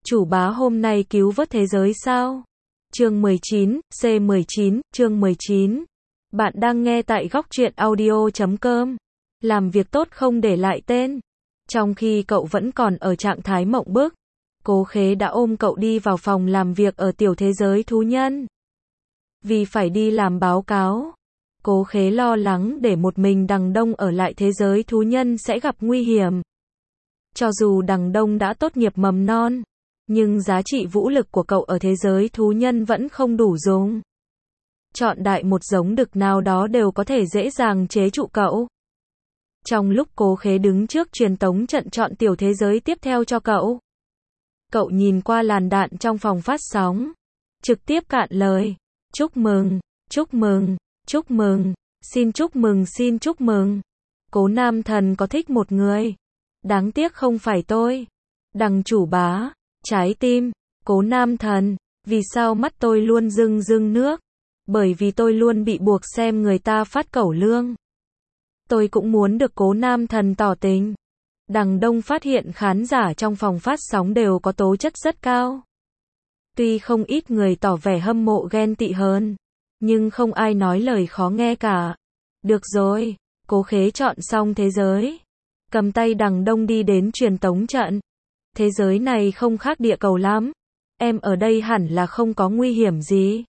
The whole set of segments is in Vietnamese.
Chủ bá hôm nay cứu vớt thế giới sao? Chương 19, C19, chương 19. Bạn đang nghe tại góc truyện audio.com. Làm việc tốt không để lại tên. Trong khi cậu vẫn còn ở trạng thái mộng bức, Cố Khế đã ôm cậu đi vào phòng làm việc ở tiểu thế giới thú nhân. Vì phải đi làm báo cáo, Cố Khế lo lắng để một mình Đằng Đông ở lại thế giới thú nhân sẽ gặp nguy hiểm. Cho dù Đằng Đông đã tốt nghiệp mầm non, nhưng giá trị vũ lực của cậu ở thế giới thú nhân vẫn không đủ dùng. Chọn đại một giống đực nào đó đều có thể dễ dàng chế trụ cậu. Trong lúc Cố Khế đứng trước truyền tống trận chọn tiểu thế giới tiếp theo cho cậu, cậu nhìn qua làn đạn trong phòng phát sóng, trực tiếp cạn lời. Chúc mừng, chúc mừng, chúc mừng, xin chúc mừng, xin chúc mừng. Cố Nam Thần có thích một người. Đáng tiếc không phải tôi. Đằng chủ bá, trái tim, Cố Nam Thần, vì sao mắt tôi luôn rưng rưng nước? Bởi vì tôi luôn bị buộc xem người ta phát cẩu lương. Tôi cũng muốn được Cố Nam Thần tỏ tình. Đằng Đông phát hiện khán giả trong phòng phát sóng đều có tố chất rất cao. Tuy không ít người tỏ vẻ hâm mộ ghen tị hơn, nhưng không ai nói lời khó nghe cả. Được rồi, Cố Khế chọn xong thế giới, cầm tay Đằng Đông đi đến truyền tống trận. Thế giới này không khác địa cầu lắm. Em ở đây hẳn là không có nguy hiểm gì.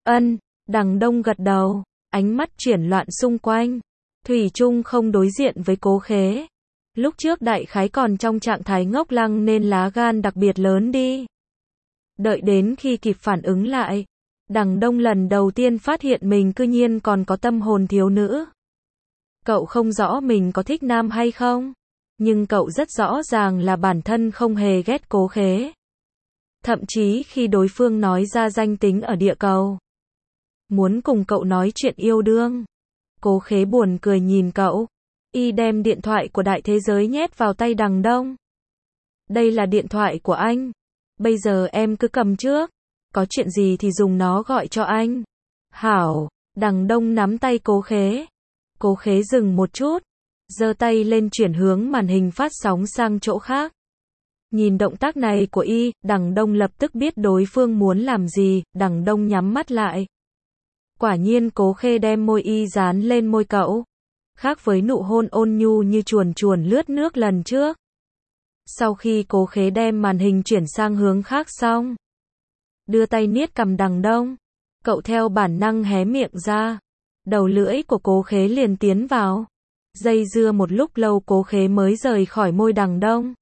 Đằng Đông gật đầu, ánh mắt chuyển loạn xung quanh. Thủy chung không đối diện với Cố Khế. Lúc trước đại khái còn trong trạng thái ngốc lăng nên lá gan đặc biệt lớn đi. Đợi đến khi kịp phản ứng lại, Đằng Đông lần đầu tiên phát hiện mình cư nhiên còn có tâm hồn thiếu nữ. Cậu không rõ mình có thích nam hay không, nhưng cậu rất rõ ràng là bản thân không hề ghét Cố Khế. Thậm chí khi đối phương nói ra danh tính ở địa cầu, muốn cùng cậu nói chuyện yêu đương, Cố Khế buồn cười nhìn cậu. Y đem điện thoại của đại thế giới nhét vào tay Đằng Đông. Đây là điện thoại của anh. Bây giờ em cứ cầm trước. Có chuyện gì thì dùng nó gọi cho anh. Hảo. Đằng Đông nắm tay Cố Khế. Cố Khế dừng một chút, giơ tay lên chuyển hướng màn hình phát sóng sang chỗ khác. Nhìn động tác này của Y, Đằng Đông lập tức biết đối phương muốn làm gì. Đằng Đông nhắm mắt lại. Quả nhiên Cố Khế đem môi Y dán lên môi cậu. Khác với nụ hôn ôn nhu như chuồn chuồn lướt nước lần trước. Sau khi Cố Khế đem màn hình chuyển sang hướng khác xong, đưa tay niết cằm Đằng Đông, cậu theo bản năng hé miệng ra. Đầu lưỡi của Cố Khế liền tiến vào. Dây dưa một lúc lâu Cố Khế mới rời khỏi môi Đằng Đông.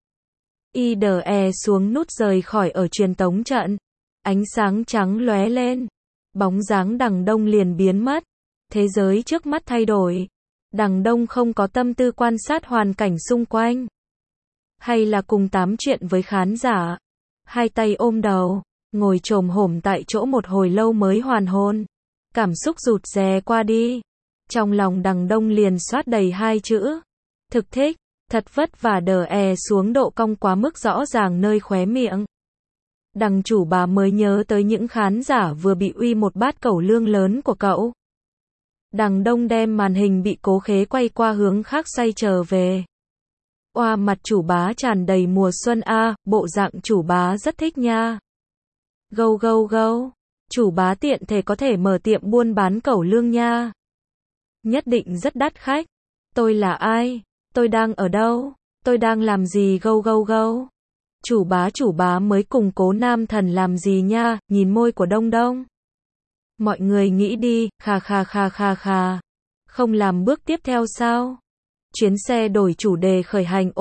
IDE xuống nút rời khỏi ở truyền tống trận. Ánh sáng trắng lóe lên. Bóng dáng Đằng Đông liền biến mất. Thế giới trước mắt thay đổi. Đằng Đông không có tâm tư quan sát hoàn cảnh xung quanh, hay là cùng tám chuyện với khán giả. Hai tay ôm đầu, ngồi chồm hổm tại chỗ một hồi lâu mới hoàn hồn. Cảm xúc rụt rè qua đi. Trong lòng Đằng Đông liền xoát đầy hai chữ. Thực thích. Thật vất vả đè xuống độ cong quá mức rõ ràng nơi khóe miệng. Đằng chủ bà mới nhớ tới những khán giả vừa bị uy một bát cẩu lương lớn của cậu. Đằng Đông đem màn hình bị Cố Khế quay qua hướng khác xoay trở về. Oa, mặt chủ bá tràn đầy mùa xuân a, bộ dạng chủ bá rất thích nha. Gâu gâu gâu, chủ bá tiện thể có thể mở tiệm buôn bán cẩu lương nha. Nhất định rất đắt khách. Tôi là ai? Tôi đang ở đâu? Tôi đang làm gì? Gâu gâu gâu. Chủ bá mới cùng Cố Nam Thần làm gì nha? Nhìn môi của Đông Đông. Mọi người nghĩ đi, kha kha kha kha kha. Không làm bước tiếp theo sao? Chuyến xe đổi chủ đề khởi hành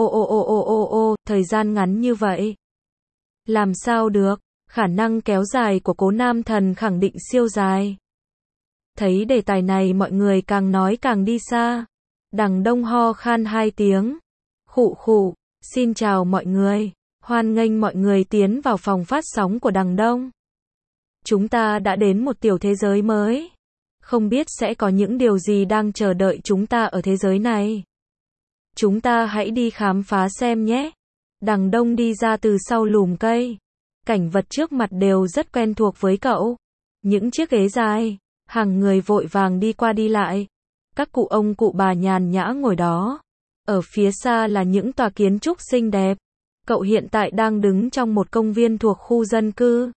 thời gian ngắn như vậy. Làm sao được, khả năng kéo dài của Cố Nam Thần khẳng định siêu dài. Thấy đề tài này mọi người càng nói càng đi xa. Đằng Đông ho khan hai tiếng. Khụ khụ, xin chào mọi người. Hoan nghênh mọi người tiến vào phòng phát sóng của Đằng Đông. Chúng ta đã đến một tiểu thế giới mới. Không biết sẽ có những điều gì đang chờ đợi chúng ta ở thế giới này. Chúng ta hãy đi khám phá xem nhé. Đằng Đông đi ra từ sau lùm cây. Cảnh vật trước mặt đều rất quen thuộc với cậu. Những chiếc ghế dài, hàng người vội vàng đi qua đi lại. Các cụ ông cụ bà nhàn nhã ngồi đó. Ở phía xa là những tòa kiến trúc xinh đẹp. Cậu hiện tại đang đứng trong một công viên thuộc khu dân cư.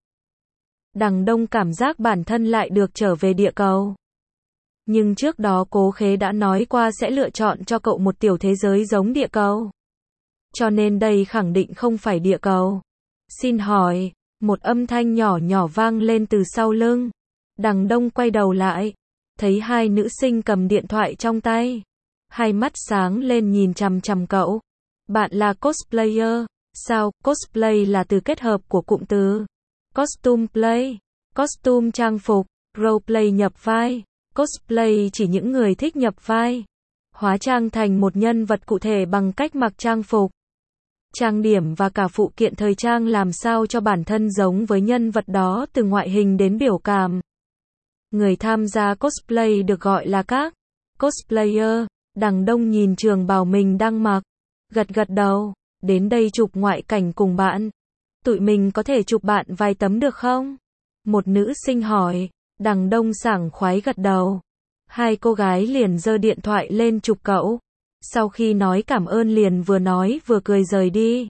Đằng Đông cảm giác bản thân lại được trở về địa cầu. Nhưng trước đó Cố Khế đã nói qua sẽ lựa chọn cho cậu một tiểu thế giới giống địa cầu. Cho nên đây khẳng định không phải địa cầu. Xin hỏi, một âm thanh nhỏ nhỏ vang lên từ sau lưng. Đằng Đông quay đầu lại, thấy hai nữ sinh cầm điện thoại trong tay. Hai mắt sáng lên nhìn chằm chằm cậu. Bạn là cosplayer, sao? Cosplay là từ kết hợp của cụm từ costume play, costume trang phục, roleplay nhập vai. Cosplay chỉ những người thích nhập vai, hóa trang thành một nhân vật cụ thể bằng cách mặc trang phục, trang điểm và cả phụ kiện thời trang làm sao cho bản thân giống với nhân vật đó từ ngoại hình đến biểu cảm. Người tham gia cosplay được gọi là các cosplayer. Đằng Đông nhìn trường bào mình đang mặc, gật gật đầu, đến đây chụp ngoại cảnh cùng bạn. Tụi mình có thể chụp bạn vài tấm được không? Một nữ sinh hỏi. Đằng Đông sảng khoái gật đầu. Hai cô gái liền giơ điện thoại lên chụp cậu. Sau khi nói cảm ơn liền vừa nói vừa cười rời đi.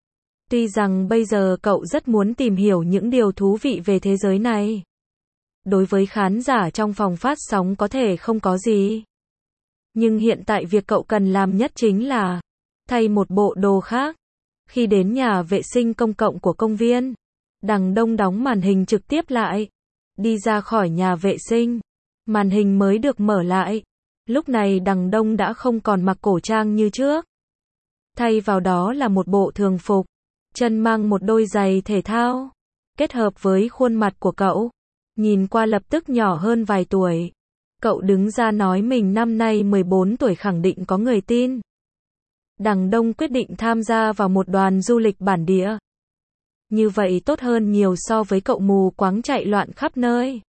Tuy rằng bây giờ cậu rất muốn tìm hiểu những điều thú vị về thế giới này. Đối với khán giả trong phòng phát sóng có thể không có gì. Nhưng hiện tại việc cậu cần làm nhất chính là thay một bộ đồ khác. Khi đến nhà vệ sinh công cộng của công viên, Đằng Đông đóng màn hình trực tiếp lại. Đi ra khỏi nhà vệ sinh, màn hình mới được mở lại. Lúc này Đằng Đông đã không còn mặc cổ trang như trước. Thay vào đó là một bộ thường phục, chân mang một đôi giày thể thao. Kết hợp với khuôn mặt của cậu, nhìn qua lập tức nhỏ hơn vài tuổi. Cậu đứng ra nói mình năm nay 14 tuổi khẳng định có người tin. Đằng Đông quyết định tham gia vào một đoàn du lịch bản địa. Như vậy tốt hơn nhiều so với cậu mù quáng chạy loạn khắp nơi.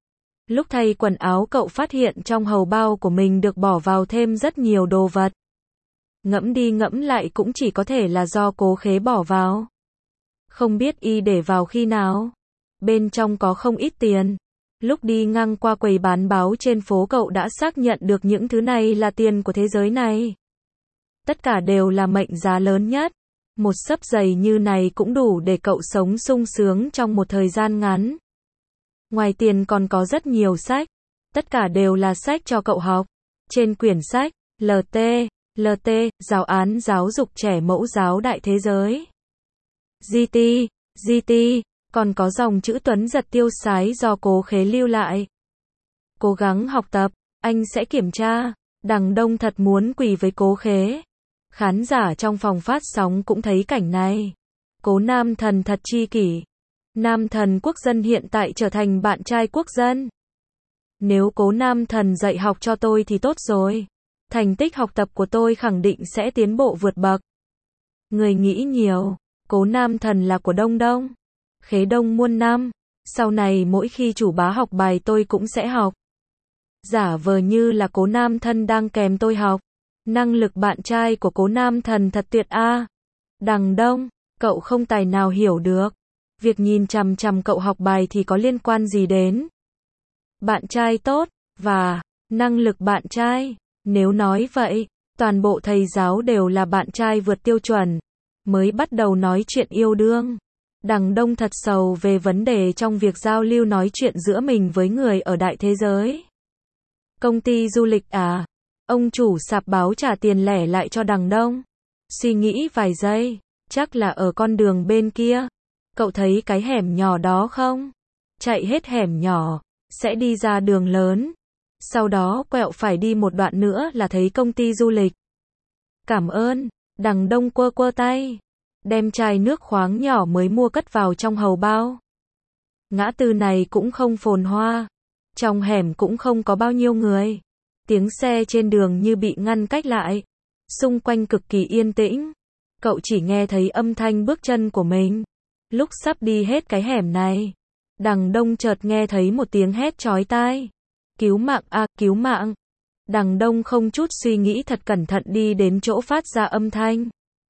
Lúc thay quần áo cậu phát hiện trong hầu bao của mình được bỏ vào thêm rất nhiều đồ vật. Ngẫm đi ngẫm lại cũng chỉ có thể là do Cố Khế bỏ vào. Không biết y để vào khi nào. Bên trong có không ít tiền. Lúc đi ngang qua quầy bán báo trên phố cậu đã xác nhận được những thứ này là tiền của thế giới này. Tất cả đều là mệnh giá lớn nhất. Một xấp giày như này cũng đủ để cậu sống sung sướng trong một thời gian ngắn. Ngoài tiền còn có rất nhiều sách. Tất cả đều là sách cho cậu học. Trên quyển sách, LT, giáo án giáo dục trẻ mẫu giáo đại thế giới. GT, còn có dòng chữ Tuấn giật tiêu sái do Cố Khế lưu lại. Cố gắng học tập, anh sẽ kiểm tra. Đằng Đông thật muốn quỳ với Cố Khế. Khán giả trong phòng phát sóng cũng thấy cảnh này. Cố Nam Thần thật chi kỷ. Nam Thần quốc dân hiện tại trở thành bạn trai quốc dân. Nếu Cố Nam Thần dạy học cho tôi thì tốt rồi. Thành tích học tập của tôi khẳng định sẽ tiến bộ vượt bậc. Người nghĩ nhiều. Cố Nam Thần là của Đông Đông. Khế Đông muôn năm. Sau này mỗi khi chủ bá học bài tôi cũng sẽ học. Giả vờ như là Cố Nam Thần đang kèm tôi học. Năng lực bạn trai của Cố Nam Thần thật tuyệt a. Đằng Đông, cậu không tài nào hiểu được. Việc nhìn chằm chằm cậu học bài thì có liên quan gì đến bạn trai tốt và năng lực bạn trai? Nếu nói vậy, toàn bộ thầy giáo đều là bạn trai vượt tiêu chuẩn, mới bắt đầu nói chuyện yêu đương. Đằng Đông thật sầu về vấn đề trong việc giao lưu nói chuyện giữa mình với người ở đại thế giới. Công ty du lịch à? Ông chủ sạp báo trả tiền lẻ lại cho Đằng Đông. Suy nghĩ vài giây, chắc là ở con đường bên kia. Cậu thấy cái hẻm nhỏ đó không? Chạy hết hẻm nhỏ, sẽ đi ra đường lớn. Sau đó quẹo phải đi một đoạn nữa là thấy công ty du lịch. Cảm ơn. Đằng Đông quơ quơ tay, đem chai nước khoáng nhỏ mới mua cất vào trong hầu bao. Ngã tư này cũng không phồn hoa. Trong hẻm cũng không có bao nhiêu người. Tiếng xe trên đường như bị ngăn cách lại. Xung quanh cực kỳ yên tĩnh. Cậu chỉ nghe thấy âm thanh bước chân của mình. Lúc sắp đi hết cái hẻm này, Đằng Đông chợt nghe thấy một tiếng hét chói tai. Cứu mạng a, cứu mạng. Đằng Đông không chút suy nghĩ thật cẩn thận đi đến chỗ phát ra âm thanh.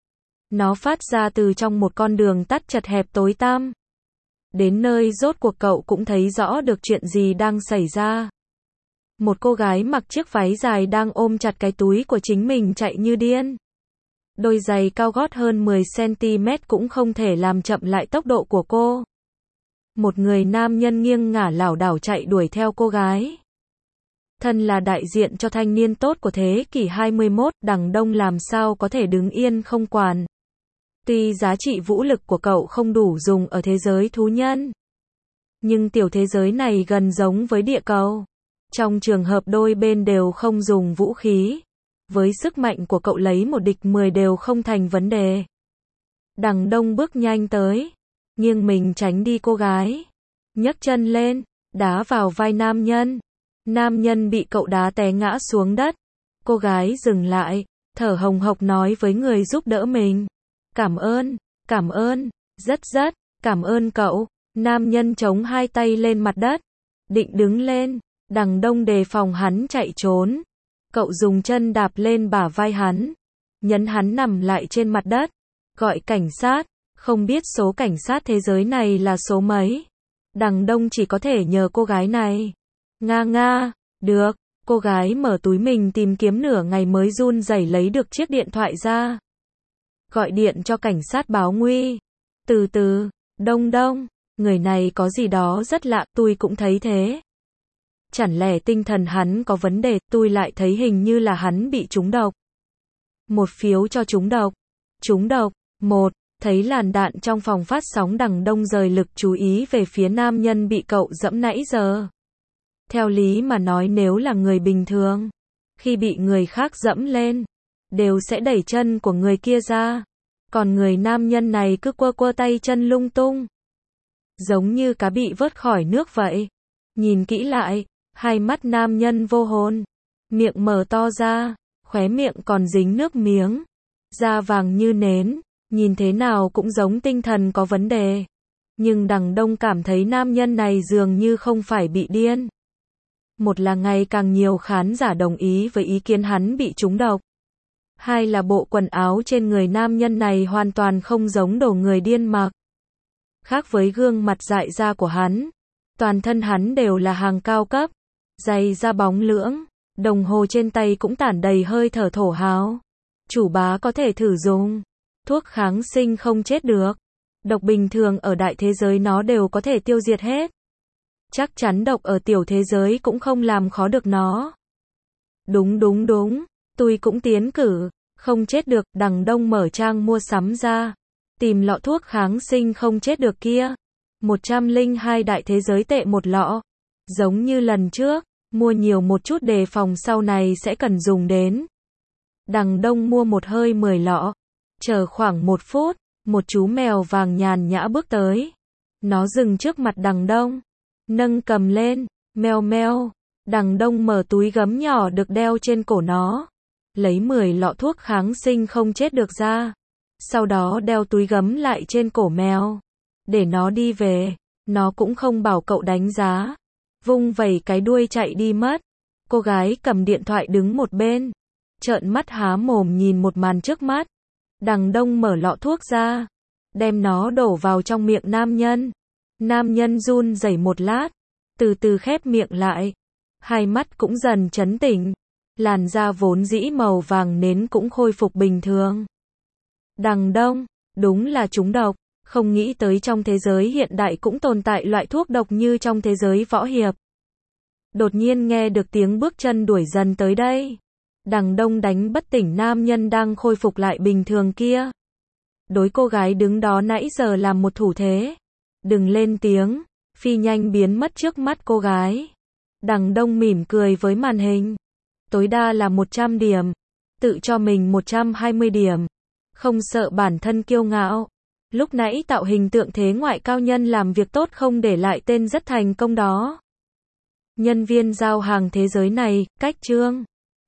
Nó phát ra từ trong một con đường tắt chật hẹp tối tăm. Đến nơi rốt cuộc cậu cũng thấy rõ được chuyện gì đang xảy ra. Một cô gái mặc chiếc váy dài đang ôm chặt cái túi của chính mình chạy như điên. Đôi giày cao gót hơn 10cm cũng không thể làm chậm lại tốc độ của cô. Một người nam nhân nghiêng ngả lảo đảo chạy đuổi theo cô gái. Thân là đại diện cho thanh niên tốt của thế kỷ 21, Đằng Đông làm sao có thể đứng yên không quản. Tuy giá trị vũ lực của cậu không đủ dùng ở thế giới thú nhân, nhưng tiểu thế giới này gần giống với địa cầu. Trong trường hợp đôi bên đều không dùng vũ khí, với sức mạnh của cậu lấy một địch 10 đều không thành vấn đề. Đằng Đông bước nhanh tới, nghiêng mình tránh đi cô gái, nhấc chân lên, đá vào vai nam nhân. Nam nhân bị cậu đá té ngã xuống đất. Cô gái dừng lại, thở hồng hộc nói với người giúp đỡ mình. Cảm ơn, rất cảm ơn cậu. Nam nhân chống hai tay lên mặt đất, định đứng lên. Đằng Đông đề phòng hắn chạy trốn. Cậu dùng chân đạp lên bả vai hắn, nhấn hắn nằm lại trên mặt đất. Gọi cảnh sát, không biết số cảnh sát thế giới này là số mấy. Đằng Đông chỉ có thể nhờ cô gái này. Nga, được. Cô gái mở túi mình tìm kiếm nửa ngày mới run rẩy lấy được chiếc điện thoại ra. Gọi điện cho cảnh sát báo nguy. Từ từ, Đông, người này có gì đó rất lạ, tôi cũng thấy thế. Chẳng lẽ tinh thần hắn có vấn đề, tôi lại thấy hình như là hắn bị trúng độc. Một phiếu cho trúng độc. Trúng độc. Một, thấy làn đạn trong phòng phát sóng. Đằng Đông rời lực chú ý về phía nam nhân bị cậu dẫm nãy giờ. Theo lý mà nói nếu là người bình thường, khi bị người khác dẫm lên, đều sẽ đẩy chân của người kia ra. Còn người nam nhân này cứ quơ tay chân lung tung, giống như cá bị vớt khỏi nước vậy. Nhìn kỹ lại, hai mắt nam nhân vô hồn, miệng mở to ra, khóe miệng còn dính nước miếng, da vàng như nến, nhìn thế nào cũng giống tinh thần có vấn đề. Nhưng Đằng Đông cảm thấy nam nhân này dường như không phải bị điên. Một là ngày càng nhiều khán giả đồng ý với ý kiến hắn bị trúng độc. Hai là bộ quần áo trên người nam nhân này hoàn toàn không giống đồ người điên mặc. Khác với gương mặt dại da của hắn, toàn thân hắn đều là hàng cao cấp, giày da bóng lưỡng, đồng hồ trên tay cũng tản đầy hơi thở thổ hào. Chủ bá có thể thử dùng thuốc kháng sinh không chết được. Độc bình thường ở đại thế giới nó đều có thể tiêu diệt hết. Chắc chắn độc ở tiểu thế giới cũng không làm khó được nó. Đúng, tôi cũng tiến cử, không chết được. Đằng Đông mở trang mua sắm ra, tìm lọ thuốc kháng sinh không chết được kia. 102 đại thế giới tệ một lọ. Giống như lần trước, mua nhiều một chút đề phòng sau này sẽ cần dùng đến. Đằng Đông mua một hơi 10 lọ. Chờ khoảng 1 phút, một chú mèo vàng nhàn nhã bước tới. Nó dừng trước mặt Đằng Đông, nâng cầm lên, meo. Đằng Đông mở túi gấm nhỏ được đeo trên cổ nó, lấy 10 lọ thuốc kháng sinh không chết được ra. Sau đó đeo túi gấm lại trên cổ mèo, để nó đi về. Nó cũng không bảo cậu đánh giá, vung vẩy cái đuôi chạy đi mất. Cô gái cầm điện thoại đứng một bên, trợn mắt há mồm nhìn một màn trước mắt. Đằng Đông mở lọ thuốc ra, đem nó đổ vào trong miệng nam nhân. Nam nhân run rẩy một lát, từ từ khép miệng lại, hai mắt cũng dần chấn tĩnh, làn da vốn dĩ màu vàng nến cũng khôi phục bình thường. Đằng Đông, đúng là trúng độc, không nghĩ tới trong thế giới hiện đại cũng tồn tại loại thuốc độc như trong thế giới võ hiệp. Đột nhiên nghe được tiếng bước chân đuổi dần tới đây. Đằng Đông đánh bất tỉnh nam nhân đang khôi phục lại bình thường kia. Đối cô gái đứng đó nãy giờ làm một thủ thế. Đừng lên tiếng, phi nhanh biến mất trước mắt cô gái. Đằng Đông mỉm cười với màn hình. Tối đa là 100 điểm. Tự cho mình 120 điểm. Không sợ bản thân kiêu ngạo. Lúc nãy tạo hình tượng thế ngoại cao nhân làm việc tốt không để lại tên rất thành công đó. Nhân viên giao hàng thế giới này, cách chương.